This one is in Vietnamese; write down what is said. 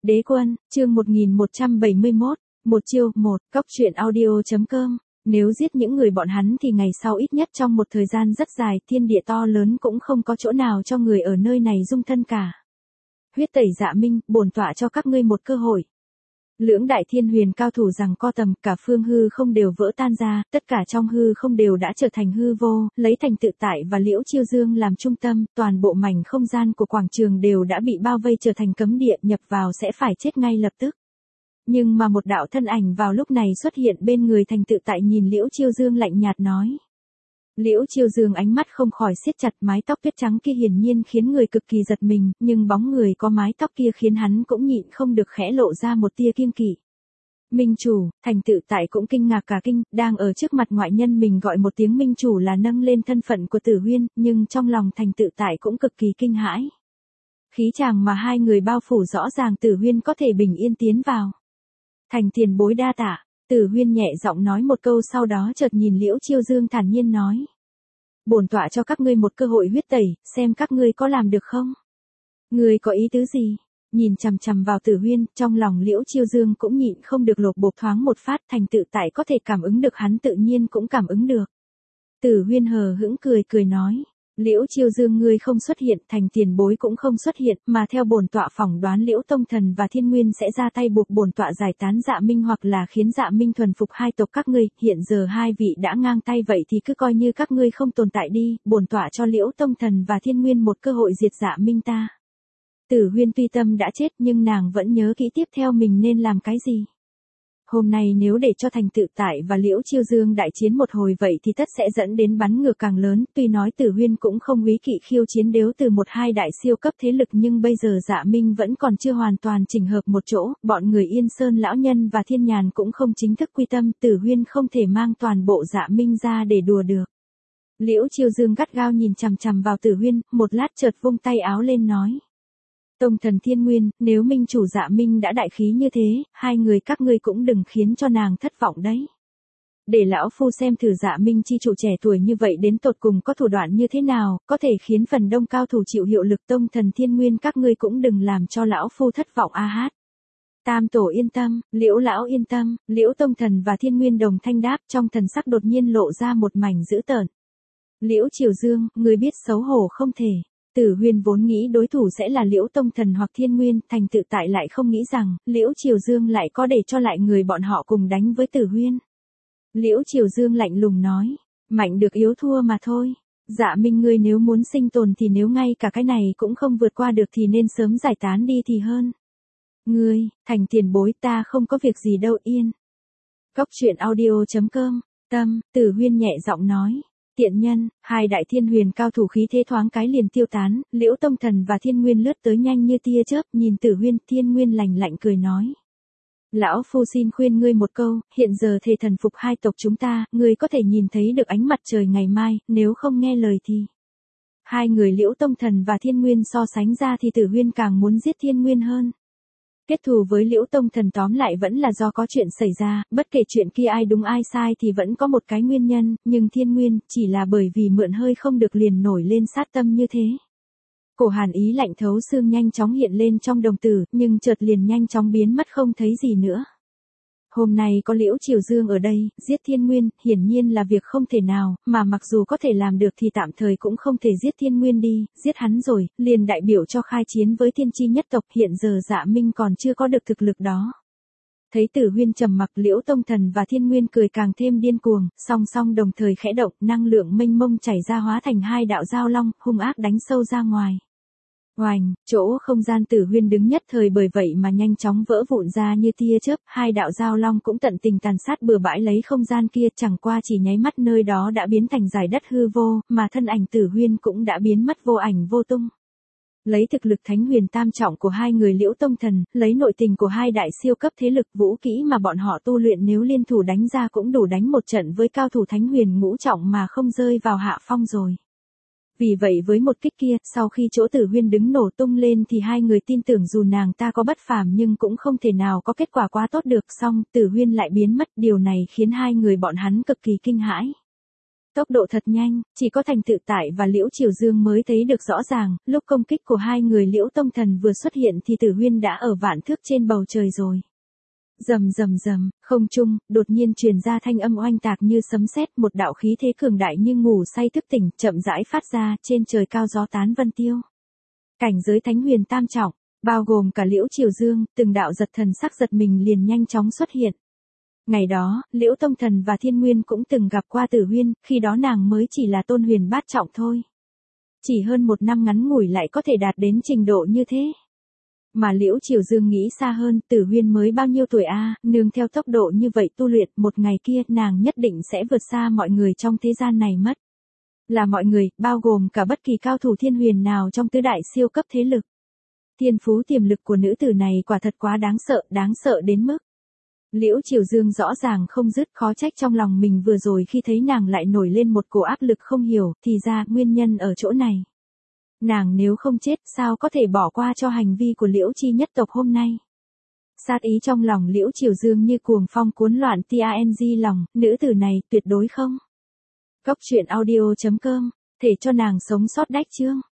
Đế quân, chương 1171, một chiêu, một, cóc truyện audio.com. Nếu giết những người bọn hắn thì ngày sau ít nhất trong một thời gian rất dài, thiên địa to lớn cũng không có chỗ nào cho người ở nơi này dung thân cả. Huyết tẩy Dạ Minh, bổn tọa cho các ngươi một cơ hội. Lưỡng đại thiên huyền cao thủ rằng co tầm, cả phương hư không đều vỡ tan ra, tất cả trong hư không đều đã trở thành hư vô, lấy Thành Tự Tại và Liễu Chiêu Dương làm trung tâm, toàn bộ mảnh không gian của quảng trường đều đã bị bao vây trở thành cấm địa, nhập vào sẽ phải chết ngay lập tức. Nhưng mà một đạo thân ảnh vào lúc này xuất hiện bên người Thành Tự Tại, nhìn Liễu Chiêu Dương lạnh nhạt nói. Liễu Chiêu Dương ánh mắt không khỏi siết chặt, mái tóc tuyết trắng kia hiển nhiên khiến người cực kỳ giật mình, nhưng bóng người có mái tóc kia khiến hắn cũng nhịn không được khẽ lộ ra một tia kiêng kỵ. Minh chủ, Thành Tự Tại cũng kinh ngạc cả kinh, đang ở trước mặt ngoại nhân mình gọi một tiếng minh chủ là nâng lên thân phận của Tử Huyên, nhưng trong lòng Thành Tự Tại cũng cực kỳ kinh hãi. Khí chàng mà hai người bao phủ rõ ràng Tử Huyên có thể bình yên tiến vào. Thành tiền bối đa tạ. Tử Huyên nhẹ giọng nói một câu, sau đó chợt nhìn Liễu Chiêu Dương thản nhiên nói. Bổn tọa cho các ngươi một cơ hội huyết tẩy, xem các ngươi có làm được không? Ngươi có ý tứ gì? Nhìn chằm chằm vào Tử Huyên, trong lòng Liễu Chiêu Dương cũng nhịn không được lột bột thoáng một phát. Thành Tự Tại có thể cảm ứng được, hắn tự nhiên cũng cảm ứng được. Tử Huyên hờ hững cười nói. Liễu Chiêu Dương, ngươi không xuất hiện, Thành tiền bối cũng không xuất hiện, mà theo bổn tọa phỏng đoán Liễu Tông Thần và Thiên Nguyên sẽ ra tay buộc bổn tọa giải tán Dạ Minh, hoặc là khiến Dạ Minh thuần phục hai tộc các ngươi. Hiện giờ hai vị đã ngang tay, vậy thì cứ coi như các ngươi không tồn tại đi, bổn tọa cho Liễu Tông Thần và Thiên Nguyên một cơ hội diệt Dạ Minh ta. Tử Huyên tuy tâm đã chết nhưng nàng vẫn nhớ kỹ tiếp theo mình nên làm cái gì. Hôm nay nếu để cho Thành Tự Tại và Liễu Chiêu Dương đại chiến một hồi vậy thì tất sẽ dẫn đến bắn ngược càng lớn, tuy nói Tử Huyên cũng không úy kỵ khiêu chiến đếu từ một hai đại siêu cấp thế lực, nhưng bây giờ Dạ Minh vẫn còn chưa hoàn toàn chỉnh hợp một chỗ, bọn người Yên Sơn lão nhân và Thiên Nhàn cũng không chính thức quy tâm, Tử Huyên không thể mang toàn bộ Dạ Minh ra để đùa được. Liễu Chiêu Dương gắt gao nhìn chằm chằm vào Tử Huyên, một lát chợt vung tay áo lên nói. Tông Thần Thiên Nguyên, nếu minh chủ Dạ Minh đã đại khí như thế, hai người các ngươi cũng đừng khiến cho nàng thất vọng đấy. Để lão phu xem thử Dạ Minh chi chủ trẻ tuổi như vậy đến tột cùng có thủ đoạn như thế nào, có thể khiến phần đông cao thủ chịu hiệu lực. Tông Thần Thiên Nguyên, các ngươi cũng đừng làm cho lão phu thất vọng a hát. Tam tổ yên tâm, Liễu lão yên tâm, Liễu Tông Thần và Thiên Nguyên đồng thanh đáp, trong thần sắc đột nhiên lộ ra một mảnh dữ tợn. Liễu Chiêu Dương, ngươi biết xấu hổ không thể. Tử Huyên vốn nghĩ đối thủ sẽ là Liễu Tông Thần hoặc Thiên Nguyên, Thành Tự Tại lại không nghĩ rằng Liễu Chiêu Dương lại có để cho lại người bọn họ cùng đánh với Tử Huyên. Liễu Chiêu Dương lạnh lùng nói, mạnh được yếu thua mà thôi. Dạ Minh, ngươi nếu muốn sinh tồn thì nếu ngay cả cái này cũng không vượt qua được thì nên sớm giải tán đi thì hơn. Ngươi, Thành tiền bối, ta không có việc gì đâu, yên. Cóc truyện audio.com, tâm, Tử Huyên nhẹ giọng nói. Tiện nhân, hai đại thiên huyền cao thủ khí thế thoáng cái liền tiêu tán, Liễu Tông Thần và Thiên Nguyên lướt tới nhanh như tia chớp, nhìn Tử Huyên. Thiên Nguyên lạnh lạnh cười nói. Lão phu xin khuyên ngươi một câu, hiện giờ thề thần phục hai tộc chúng ta, ngươi có thể nhìn thấy được ánh mặt trời ngày mai, nếu không nghe lời thì. Hai người Liễu Tông Thần và Thiên Nguyên so sánh ra thì Tử Huyên càng muốn giết Thiên Nguyên hơn. Kết thù với Liễu Tông Thần tóm lại vẫn là do có chuyện xảy ra, bất kể chuyện kia ai đúng ai sai thì vẫn có một cái nguyên nhân, nhưng Thiên Nguyên chỉ là bởi vì mượn hơi không được liền nổi lên sát tâm như thế. Cổ hàn ý lạnh thấu xương nhanh chóng hiện lên trong đồng tử, nhưng chợt liền nhanh chóng biến mất không thấy gì nữa. Hôm nay có Liễu Chiêu Dương ở đây, giết Thiên Nguyên, hiển nhiên là việc không thể nào, mà mặc dù có thể làm được thì tạm thời cũng không thể giết Thiên Nguyên đi, giết hắn rồi, liền đại biểu cho khai chiến với Thiên Chi nhất tộc, hiện giờ Dạ Minh còn chưa có được thực lực đó. Thấy Tử Huyên trầm mặc, Liễu Tông Thần và Thiên Nguyên cười càng thêm điên cuồng, song song đồng thời khẽ động, năng lượng mênh mông chảy ra hóa thành hai đạo giao long, hung ác đánh sâu ra ngoài. Oành, chỗ không gian Tử Huyên đứng nhất thời bởi vậy mà nhanh chóng vỡ vụn ra như tia chớp, hai đạo giao long cũng tận tình tàn sát bừa bãi lấy không gian kia, chẳng qua chỉ nháy mắt nơi đó đã biến thành dải đất hư vô, mà thân ảnh Tử Huyên cũng đã biến mất vô ảnh vô tung. Lấy thực lực Thánh Huyền tam trọng của hai người Liễu Tông Thần, lấy nội tình của hai đại siêu cấp thế lực, vũ kỹ mà bọn họ tu luyện nếu liên thủ đánh ra cũng đủ đánh một trận với cao thủ Thánh Huyền ngũ trọng mà không rơi vào hạ phong rồi. Vì vậy với một kích kia, sau khi chỗ Tử Huyên đứng nổ tung lên thì hai người tin tưởng dù nàng ta có bất phàm nhưng cũng không thể nào có kết quả quá tốt được, song Tử Huyên lại biến mất, điều này khiến hai người bọn hắn cực kỳ kinh hãi. Tốc độ thật nhanh, chỉ có Thành Tự Tại và Liễu Triều Dương mới thấy được rõ ràng, lúc công kích của hai người Liễu Tông Thần vừa xuất hiện thì Tử Huyên đã ở vạn thước trên bầu trời rồi. Rầm rầm rầm, không trung, đột nhiên truyền ra thanh âm oanh tạc như sấm sét, một đạo khí thế cường đại như ngủ say thức tỉnh, chậm rãi phát ra, trên trời cao gió tán vân tiêu. Cảnh giới Thánh Huyền tam trọng, bao gồm cả Liễu Triều Dương, từng đạo giật thần sắc giật mình liền nhanh chóng xuất hiện. Ngày đó, Liễu Tông Thần và Thiên Nguyên cũng từng gặp qua Tử Huyên, khi đó nàng mới chỉ là tôn huyền bát trọng thôi. Chỉ hơn một năm ngắn ngủi lại có thể đạt đến trình độ như thế. Mà Liễu Triều Dương nghĩ xa hơn, Tử Huyên mới bao nhiêu tuổi a, nương theo tốc độ như vậy tu luyện, một ngày kia nàng nhất định sẽ vượt xa mọi người trong thế gian này mất. Là mọi người, bao gồm cả bất kỳ cao thủ thiên huyền nào trong tứ đại siêu cấp thế lực. Thiên phú tiềm lực của nữ tử này quả thật quá đáng sợ đến mức. Liễu Triều Dương rõ ràng không dứt, khó trách trong lòng mình vừa rồi khi thấy nàng lại nổi lên một cổ áp lực không hiểu, thì ra nguyên nhân ở chỗ này. Nàng nếu không chết, sao có thể bỏ qua cho hành vi của Liễu Chi nhất tộc hôm nay. Sát ý trong lòng Liễu Triều Dương như cuồng phong cuốn loạn TANG lòng, nữ tử này tuyệt đối không. Cốc truyện audio.com, thể cho nàng sống sót đách chương.